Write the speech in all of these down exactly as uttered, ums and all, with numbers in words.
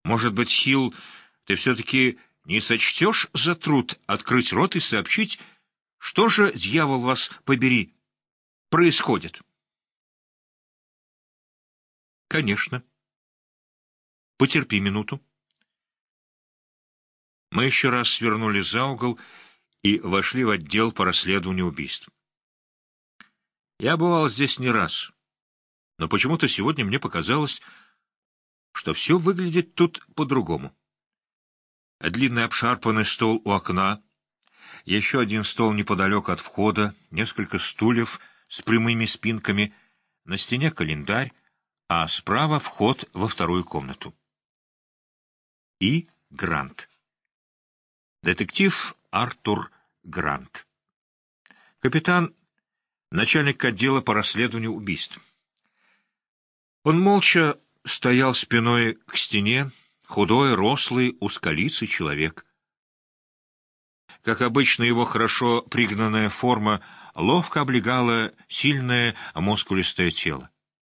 Может быть, Хилл, ты все-таки не сочтешь за труд открыть рот и сообщить, что же, дьявол вас побери, происходит? Конечно. Потерпи минуту. Мы еще раз свернули за угол и вошли в отдел по расследованию убийств. Я бывал здесь не раз, но почему-то сегодня мне показалось, что все выглядит тут по-другому. Длинный обшарпанный стол у окна, еще один стол неподалеку от входа, несколько стульев с прямыми спинками, на стене календарь, а справа вход во вторую комнату. И Грант. Детектив Артур Грант. Капитан, начальник отдела по расследованию убийств. Он молча стоял спиной к стене, худой, рослый, узколицый человек. Как обычно, его хорошо пригнанная форма ловко облегала сильное мускулистое тело.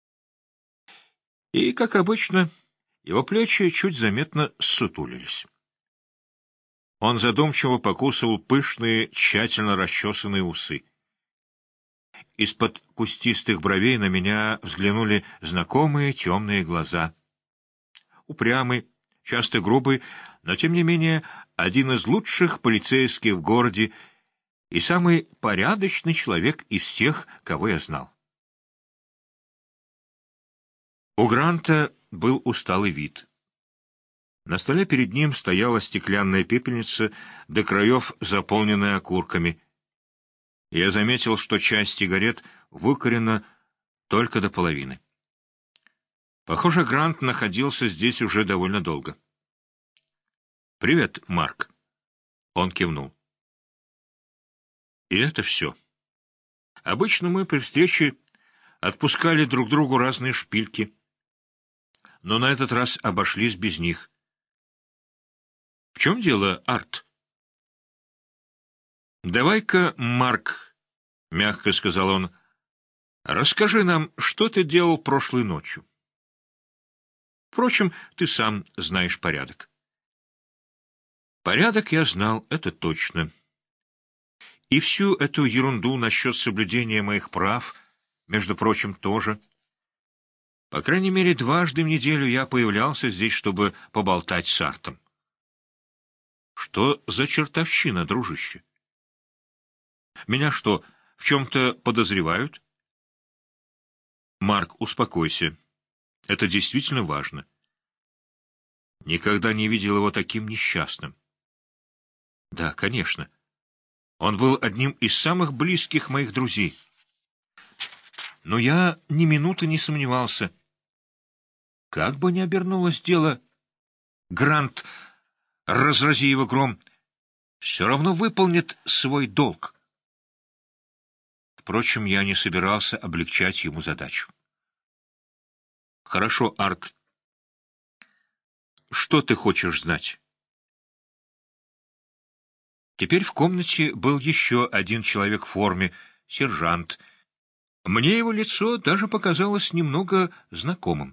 И, как обычно, его плечи чуть заметно ссутулились. Он задумчиво покусывал пышные, тщательно расчесанные усы. Из-под кустистых бровей на меня взглянули знакомые темные глаза. Упрямый, часто грубый, но, тем не менее, один из лучших полицейских в городе и самый порядочный человек из всех, кого я знал. У Гранта был усталый вид. На столе перед ним стояла стеклянная пепельница, до краев заполненная окурками. Я заметил, что часть сигарет выкурена только до половины. Похоже, Грант находился здесь уже довольно долго. «Привет, Марк». Он кивнул. И это все. Обычно мы при встрече отпускали друг другу разные шпильки, но на этот раз обошлись без них. В чем дело, Арт? Давай-ка, Марк, — мягко сказал он, — расскажи нам, что ты делал прошлой ночью. Впрочем, ты сам знаешь порядок. Порядок я знал, это точно. И всю эту ерунду насчет соблюдения моих прав, между прочим, тоже. По крайней мере, дважды в неделю я появлялся здесь, чтобы поболтать с Артом. Что за чертовщина, дружище? Меня что, в чем-то подозревают? Марк, успокойся. Это действительно важно. Никогда не видел его таким несчастным. Да, конечно. Он был одним из самых близких моих друзей. Но я ни минуты не сомневался. Как бы ни обернулось дело, Грант, разрази его гром, все равно выполнит свой долг. Впрочем, я не собирался облегчать ему задачу. Хорошо, Арт. Что ты хочешь знать? Теперь в комнате был еще один человек в форме, сержант. Мне его лицо даже показалось немного знакомым.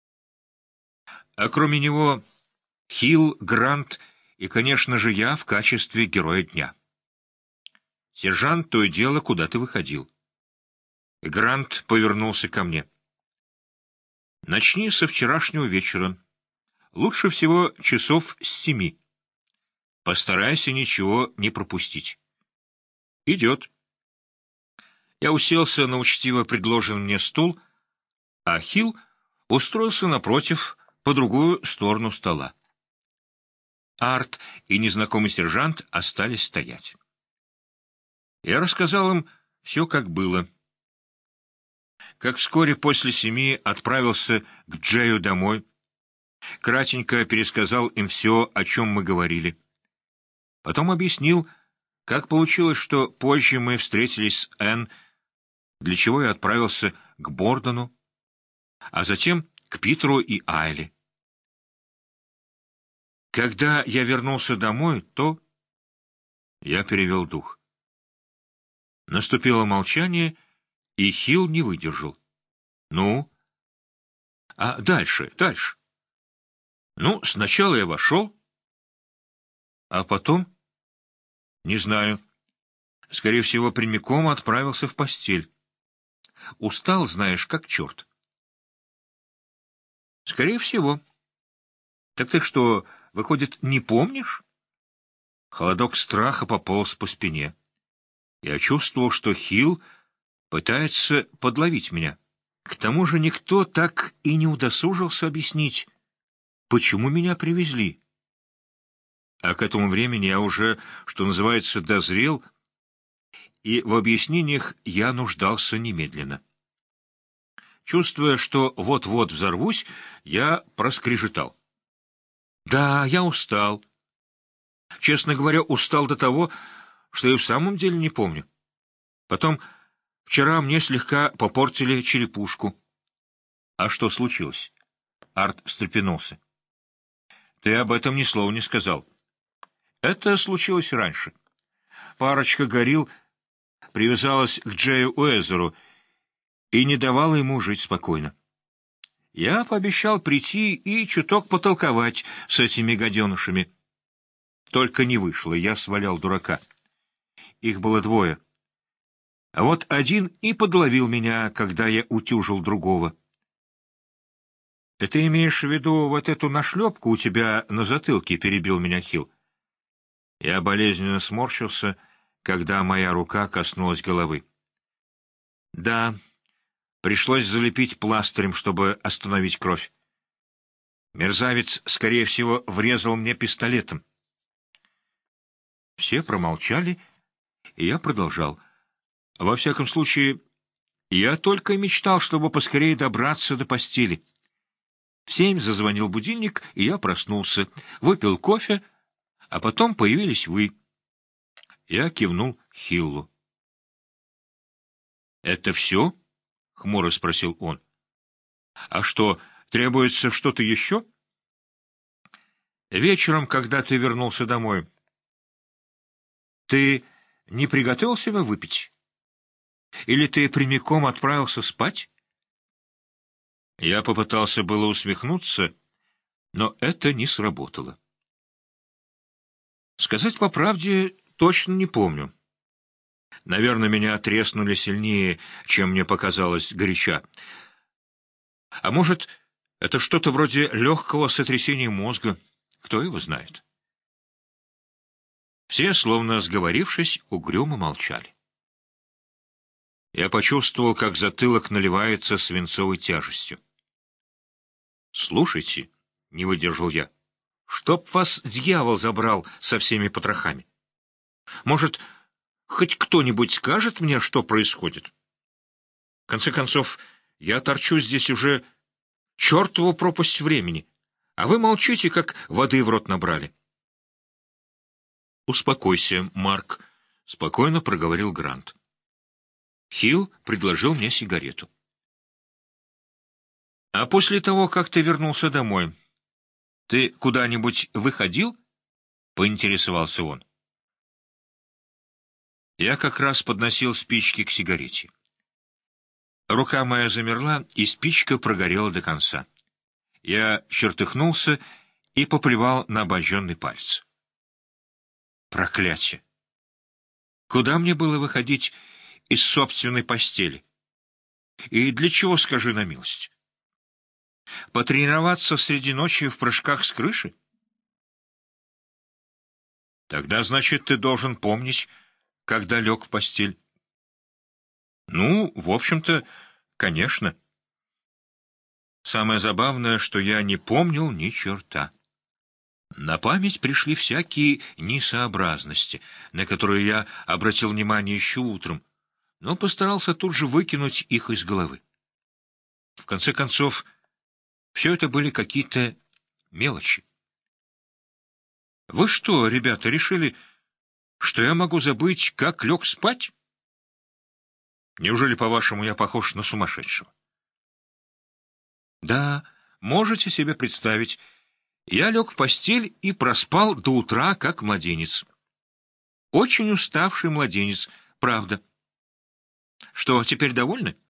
А кроме него Хилл, Грант и, конечно же, я в качестве героя дня. Сержант то и дело куда-то выходил. Грант повернулся ко мне. Начни со вчерашнего вечера. Лучше всего часов с семи. Постарайся ничего не пропустить. Идет. Я уселся на учтиво предложенный мне стул, а Хилл устроился напротив, по другую сторону стола. Арт и незнакомый сержант остались стоять. Я рассказал им все, как было. Как вскоре после семи отправился к Джею домой, кратенько пересказал им все, о чем мы говорили. Потом объяснил, как получилось, что позже мы встретились с Энн, для чего я отправился к Бордону, а затем к Питеру и Айле. Когда я вернулся домой, то... Я перевел дух. Наступило молчание, и Хилл не выдержал. Ну? А дальше, дальше? Ну, сначала я вошел, а потом, не знаю, скорее всего, прямиком отправился в постель. Устал, знаешь, как черт. Скорее всего. Так ты что, выходит, не помнишь? Холодок страха пополз по спине. Я чувствовал, что Хилл пытается подловить меня. К тому же никто так и не удосужился объяснить, почему меня привезли. А к этому времени я уже, что называется, дозрел, и в объяснениях я нуждался немедленно. Чувствуя, что вот-вот взорвусь, я проскрежетал. Да, я устал. Честно говоря, устал до того, что и в самом деле не помню. Потом, вчера мне слегка попортили черепушку. А что случилось? Арт встрепенулся. Ты об этом ни слова не сказал. Это случилось раньше. Парочка горилл привязалась к Джею Уэзеру и не давала ему жить спокойно. Я пообещал прийти и чуток потолковать с этими гаденышами. Только не вышло, я свалял дурака. Их было двое. А вот один и подловил меня, когда я утюжил другого. — Ты имеешь в виду вот эту нашлепку у тебя на затылке? — перебил меня Хилл. Я болезненно сморщился, когда моя рука коснулась головы. — Да, пришлось залепить пластырем, чтобы остановить кровь. Мерзавец, скорее всего, врезал мне пистолетом. Все промолчали, и я продолжал. Во всяком случае, я только и мечтал, чтобы поскорее добраться до постели. В семь зазвонил будильник, и я проснулся, выпил кофе, а потом появились вы. Я кивнул Хиллу. — Это все? — хмуро спросил он. — А что, требуется что-то еще? — Вечером, когда ты вернулся домой, ты не приготовил себе выпить? Или ты прямиком отправился спать? Я попытался было усмехнуться, но это не сработало. Сказать по правде, точно не помню. Наверное, меня треснули сильнее, чем мне показалось горяча. А может, это что-то вроде легкого сотрясения мозга, кто его знает. Все, словно сговорившись, угрюмо молчали. Я почувствовал, как затылок наливается свинцовой тяжестью. — Слушайте, — не выдержал я, — чтоб вас дьявол забрал со всеми потрохами. Может, хоть кто-нибудь скажет мне, что происходит? В конце концов, я торчу здесь уже чертову пропасть времени, а вы молчите, как воды в рот набрали. — Успокойся, Марк, — спокойно проговорил Грант. Хилл предложил мне сигарету. — А после того, как ты вернулся домой, ты куда-нибудь выходил? — поинтересовался он. Я как раз подносил спички к сигарете. Рука моя замерла, и спичка прогорела до конца. Я чертыхнулся и поплевал на обожженный палец. Проклятие! Куда мне было выходить из собственной постели? И для чего, скажи на милость? Потренироваться среди ночи в прыжках с крыши? Тогда, значит, ты должен помнить, когда лег в постель. Ну, в общем-то, конечно. Самое забавное, что я не помнил ни черта. На память пришли всякие несообразности, на которые я обратил внимание еще утром, но постарался тут же выкинуть их из головы. В конце концов, все это были какие-то мелочи. Вы что, ребята, решили, что я могу забыть, как лег спать? Неужели, по-вашему, я похож на сумасшедшего? Да, можете себе представить, я лег в постель и проспал до утра, как младенец. Очень уставший младенец, правда. Что, теперь довольны?